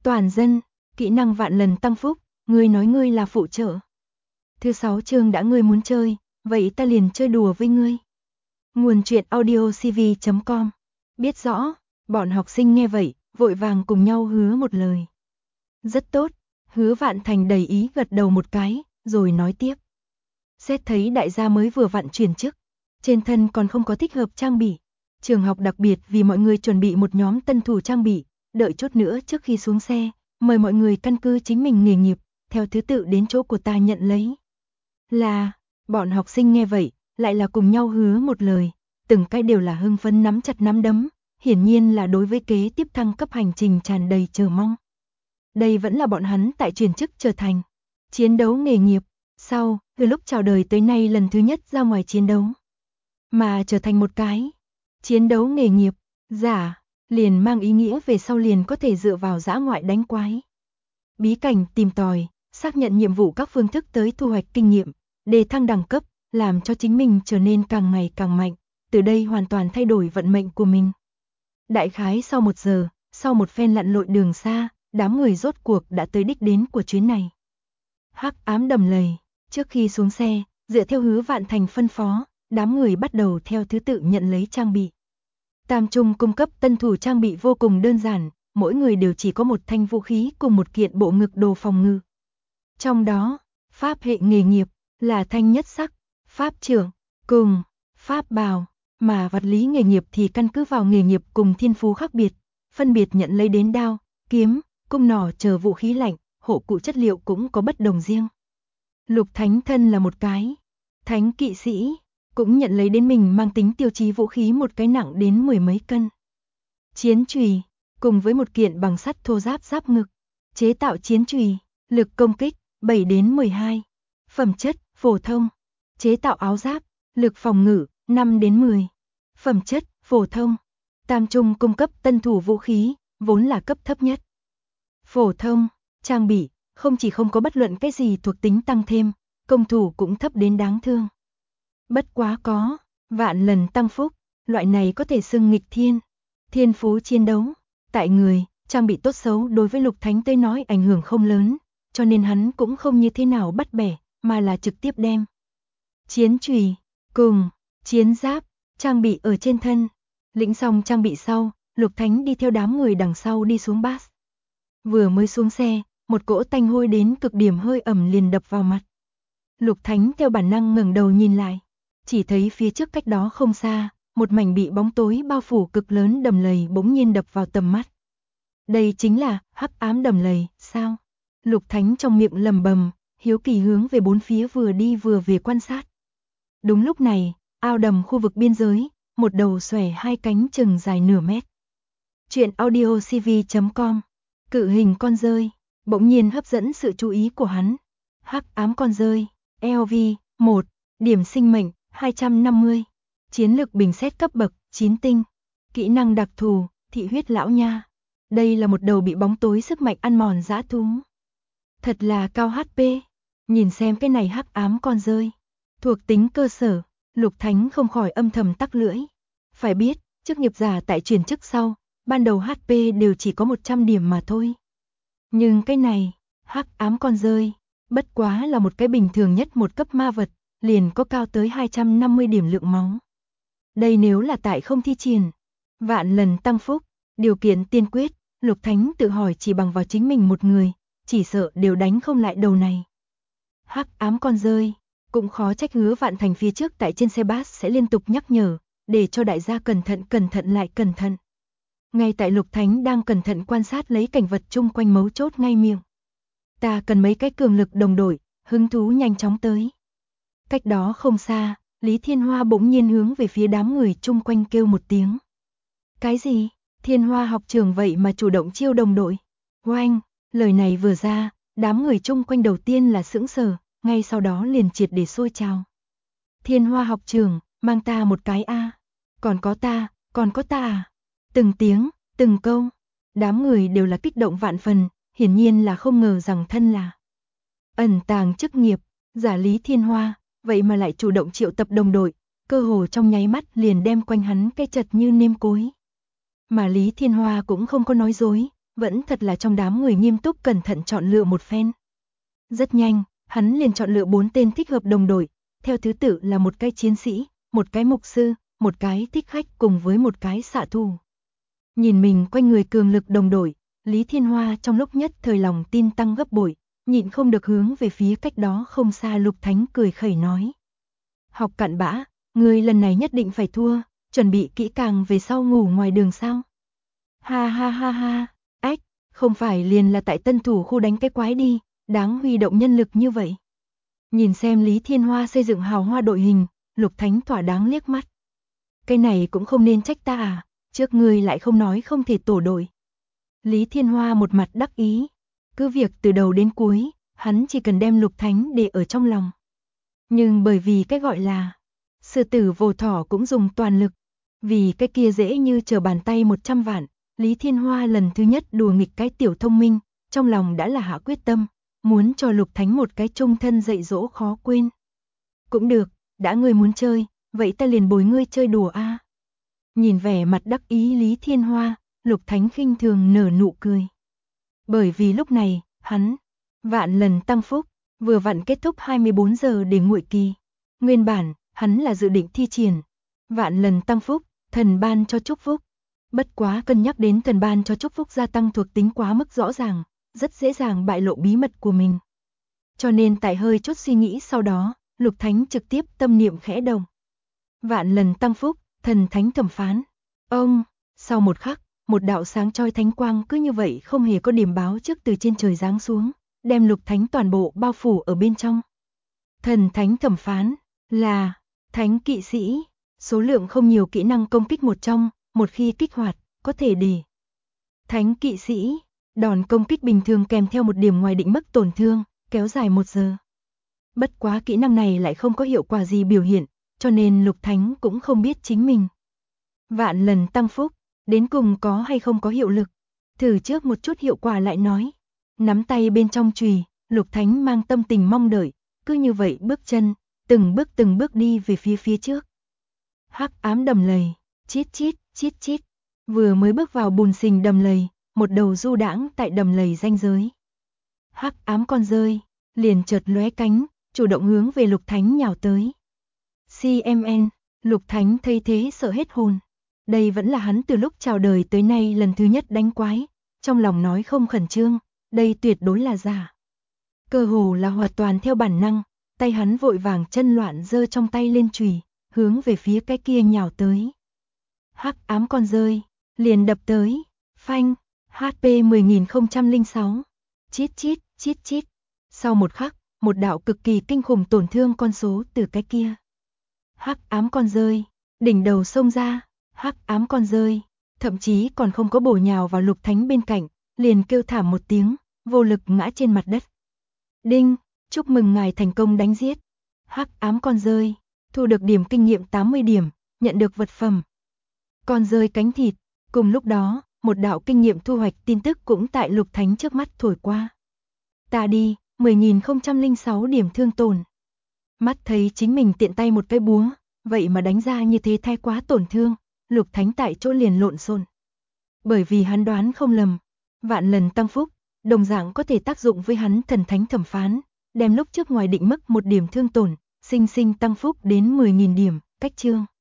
Toàn dân, kỹ năng vạn lần tăng phúc, ngươi nói ngươi là phụ trợ. Thứ 6 chương đã ngươi muốn chơi, vậy ta liền chơi đùa với ngươi. Nguồn truyện audiocv.com. Biết rõ, bọn học sinh nghe vậy, vội vàng cùng nhau hứa một lời. Rất tốt, Hứa Vạn Thành đầy ý gật đầu một cái, rồi nói tiếp. Xét thấy đại gia mới vừa vặn chuyển chức, trên thân còn không có thích hợp trang bị. Trường học đặc biệt vì mọi người chuẩn bị một nhóm tân thủ trang bị, đợi chút nữa trước khi xuống xe, mời mọi người căn cứ chính mình nghề nghiệp, theo thứ tự đến chỗ của ta nhận lấy. Là, bọn học sinh nghe vậy, lại là cùng nhau hứa một lời, từng cái đều là hưng phấn nắm chặt nắm đấm, hiển nhiên là đối với kế tiếp thăng cấp hành trình tràn đầy chờ mong. Đây vẫn là bọn hắn tại chuyển chức trở thành chiến đấu nghề nghiệp, sau, từ lúc chào đời tới nay lần thứ nhất ra ngoài chiến đấu, mà trở thành một cái chiến đấu nghề nghiệp, giả, liền mang ý nghĩa về sau liền có thể dựa vào dã ngoại đánh quái. Bí cảnh tìm tòi, xác nhận nhiệm vụ các phương thức tới thu hoạch kinh nghiệm, đề thăng đẳng cấp, làm cho chính mình trở nên càng ngày càng mạnh, từ đây hoàn toàn thay đổi vận mệnh của mình. Đại khái sau 1 giờ, sau một phen lặn lội đường xa, đám người rốt cuộc đã tới đích đến của chuyến này. Hắc ám đầm lầy, trước khi xuống xe, dựa theo Hứa Vạn Thành phân phó, đám người bắt đầu theo thứ tự nhận lấy trang bị. Tam Trung cung cấp tân thủ trang bị vô cùng đơn giản, mỗi người đều chỉ có một thanh vũ khí cùng một kiện bộ ngực đồ phòng ngự. Trong đó, pháp hệ nghề nghiệp là thanh nhất sắc, pháp trưởng, cùng pháp bào, mà vật lý nghề nghiệp thì căn cứ vào nghề nghiệp cùng thiên phú khác biệt, phân biệt nhận lấy đến đao, kiếm, cung nỏ chờ vũ khí lạnh, hộ cụ chất liệu cũng có bất đồng riêng. Lục Thánh thân là một cái thánh kỵ sĩ, cũng nhận lấy đến mình mang tính tiêu chí vũ khí một cái nặng đến 10 mấy cân. Chiến chùy, cùng với một kiện bằng sắt thô giáp giáp ngực, chế tạo chiến chùy, lực công kích 7 đến 12, phẩm chất phổ thông, chế tạo áo giáp, lực phòng ngự 5 đến 10, phẩm chất phổ thông. Tam Trung cung cấp tân thủ vũ khí, vốn là cấp thấp nhất. Phổ thông, trang bị, không chỉ không có bất luận cái gì thuộc tính tăng thêm, công thủ cũng thấp đến đáng thương. Bất quá có vạn lần tăng phúc, loại này có thể xưng nghịch thiên, thiên phú chiến đấu, tại người, trang bị tốt xấu đối với Lục Thánh tới nói ảnh hưởng không lớn, cho nên hắn cũng không như thế nào bắt bẻ, mà là trực tiếp đem chiến chùy cùng chiến giáp trang bị ở trên thân. Lĩnh xong trang bị sau, Lục Thánh đi theo đám người đằng sau đi xuống bus. Vừa mới xuống xe, một cỗ tanh hôi đến cực điểm hơi ẩm liền đập vào mặt. Lục Thánh theo bản năng ngẩng đầu nhìn lại, chỉ thấy phía trước cách đó không xa, một mảnh bị bóng tối bao phủ cực lớn đầm lầy bỗng nhiên đập vào tầm mắt. Đây chính là hắc ám đầm lầy, sao? Lục Thánh trong miệng lẩm bẩm, hiếu kỳ hướng về bốn phía vừa đi vừa về quan sát. Đúng lúc này, ao đầm khu vực biên giới, một đầu xòe hai cánh chừng dài nửa mét. Truyện audiocv.com. Cự hình con dơi bỗng nhiên hấp dẫn sự chú ý của hắn. Hắc ám con dơi, LV 1, điểm sinh mệnh 250, chiến lực bình xét cấp bậc 9 tinh, kỹ năng đặc thù thị huyết lão nha. Đây là một đầu bị bóng tối sức mạnh ăn mòn dã thú. Thật là cao HP. Nhìn xem cái này hắc ám con dơi, thuộc tính cơ sở, Lục Thánh không khỏi âm thầm tắc lưỡi. Phải biết, chức nghiệp giả tại chuyển chức sau, ban đầu HP đều chỉ có 100 điểm mà thôi. Nhưng cái này, hắc ám con dơi, bất quá là một cái bình thường nhất một cấp ma vật, liền có cao tới 250 điểm lượng máu. Đây nếu là tại không thi triển vạn lần tăng phúc, điều kiện tiên quyết, Lục Thánh tự hỏi chỉ bằng vào chính mình một người, chỉ sợ đều đánh không lại đầu này. Hắc ám con dơi, cũng khó trách Hứa Vạn Thành phía trước tại trên xe bus sẽ liên tục nhắc nhở, để cho đại gia cẩn thận lại cẩn thận. Ngay tại Lục Thánh đang cẩn thận quan sát lấy cảnh vật chung quanh mấu chốt ngay miệng. Ta cần mấy cái cường lực đồng đội, hứng thú nhanh chóng tới. Cách đó không xa, Lý Thiên Hoa bỗng nhiên hướng về phía đám người chung quanh kêu một tiếng. Cái gì? Thiên Hoa học trưởng vậy mà chủ động chiêu đồng đội? Oanh, lời này vừa ra, đám người chung quanh đầu tiên là sững sờ, ngay sau đó liền triệt để sôi trào. Thiên Hoa học trưởng, mang ta một cái a. Còn có ta à? Từng tiếng, từng câu, đám người đều là kích động vạn phần, hiển nhiên là không ngờ rằng thân là ẩn tàng chức nghiệp, giả Lý Thiên Hoa, vậy mà lại chủ động triệu tập đồng đội, cơ hồ trong nháy mắt liền đem quanh hắn cái chật như nêm cối. Mà Lý Thiên Hoa cũng không có nói dối, vẫn thật là trong đám người nghiêm túc cẩn thận chọn lựa một phen. Rất nhanh, hắn liền chọn lựa 4 tên thích hợp đồng đội, theo thứ tự là một cái chiến sĩ, một cái mục sư, một cái thích khách cùng với một cái xạ thủ. Nhìn mình quanh người cường lực đồng đội, Lý Thiên Hoa trong lúc nhất thời lòng tin tăng gấp bội, nhịn không được hướng về phía cách đó không xa Lục Thánh cười khẩy nói. Học cặn bã, ngươi lần này nhất định phải thua, chuẩn bị kỹ càng về sau ngủ ngoài đường sao? Ha ha ha ha, ách, không phải liền là tại Tân Thủ khu đánh cái quái đi, đáng huy động nhân lực như vậy. Nhìn xem Lý Thiên Hoa xây dựng hào hoa đội hình, Lục Thánh thỏa đáng liếc mắt. Cái này cũng không nên trách ta à, trước ngươi lại không nói không thể tổ đội. Lý Thiên Hoa một mặt đắc ý, cứ việc từ đầu đến cuối, hắn chỉ cần đem Lục Thánh để ở trong lòng. Nhưng bởi vì cái gọi là sư tử vồ thỏ cũng dùng toàn lực, vì cái kia dễ như trở bàn tay 100 vạn, Lý Thiên Hoa lần thứ nhất đùa nghịch cái tiểu thông minh, trong lòng đã là hạ quyết tâm, muốn cho Lục Thánh một cái chung thân dạy dỗ khó quên. Cũng được, đã ngươi muốn chơi, vậy ta liền bồi ngươi chơi đùa a. Nhìn vẻ mặt đắc ý Lý Thiên Hoa, Lục Thánh khinh thường nở nụ cười. Bởi vì lúc này, hắn, vạn lần tăng phúc, vừa vặn kết thúc 24 giờ để nguội kỳ. Nguyên bản, hắn là dự định thi triển vạn lần tăng phúc, thần ban cho chúc phúc. Bất quá cân nhắc đến thần ban cho chúc phúc gia tăng thuộc tính quá mức rõ ràng, rất dễ dàng bại lộ bí mật của mình. Cho nên tại hơi chút suy nghĩ sau đó, Lục Thánh trực tiếp tâm niệm khẽ động. Vạn lần tăng phúc, thần thánh thẩm phán. Ông, sau một khắc, một đạo sáng chói thánh quang cứ như vậy không hề có điểm báo trước từ trên trời giáng xuống, đem Lục Thánh toàn bộ bao phủ ở bên trong. Thần thánh thẩm phán là thánh kỵ sĩ, số lượng không nhiều kỹ năng công kích một trong, một khi kích hoạt, có thể để thánh kỵ sĩ, đòn công kích bình thường kèm theo một điểm ngoài định mức tổn thương, kéo dài 1 giờ. Bất quá kỹ năng này lại không có hiệu quả gì biểu hiện, cho nên Lục Thánh cũng không biết chính mình. Vạn lần tăng phúc, đến cùng có hay không có hiệu lực. Thử trước một chút hiệu quả lại nói. Nắm tay bên trong chùy, Lục Thánh mang tâm tình mong đợi, cứ như vậy bước chân, từng bước đi về phía trước. Hắc ám đầm lầy, chít chít, chít chít. Vừa mới bước vào bùn sình đầm lầy, một đầu du đãng tại đầm lầy ranh giới. Hắc ám con rơi, liền chợt lóe cánh, chủ động hướng về Lục Thánh nhào tới. CMN, Lục Thánh thấy thế sợ hết hồn. Đây vẫn là hắn từ lúc chào đời tới nay lần thứ nhất đánh quái, trong lòng nói không khẩn trương, đây tuyệt đối là giả. Cơ hồ là hoàn toàn theo bản năng, tay hắn vội vàng chân loạn giơ trong tay lên chùy, hướng về phía cái kia nhào tới. Hắc ám con rơi, liền đập tới, phanh, HP 10.006, chít chít, chít chít. Sau một khắc, một đạo cực kỳ kinh khủng tổn thương con số từ cái kia. Hắc ám con rơi, đỉnh đầu xông ra, hắc ám con rơi, thậm chí còn không có bổ nhào vào Lục Thánh bên cạnh, liền kêu thảm một tiếng, vô lực ngã trên mặt đất. Đinh, chúc mừng ngài thành công đánh giết hắc ám con rơi, thu được điểm kinh nghiệm 80 điểm, nhận được vật phẩm con rơi cánh thịt. Cùng lúc đó, một đạo kinh nghiệm thu hoạch tin tức cũng tại Lục Thánh trước mắt thổi qua. Ta đi, 10.006 điểm thương tổn. Mắt thấy chính mình tiện tay một cái búa, vậy mà đánh ra như thế thay quá tổn thương, Lục Thánh tại chỗ liền lộn xộn. Bởi vì hắn đoán không lầm, vạn lần tăng phúc, đồng dạng có thể tác dụng với hắn thần thánh thẩm phán, đem lúc trước ngoài định mức 1 điểm thương tổn, sinh sinh tăng phúc đến 10.000 điểm, cách chương.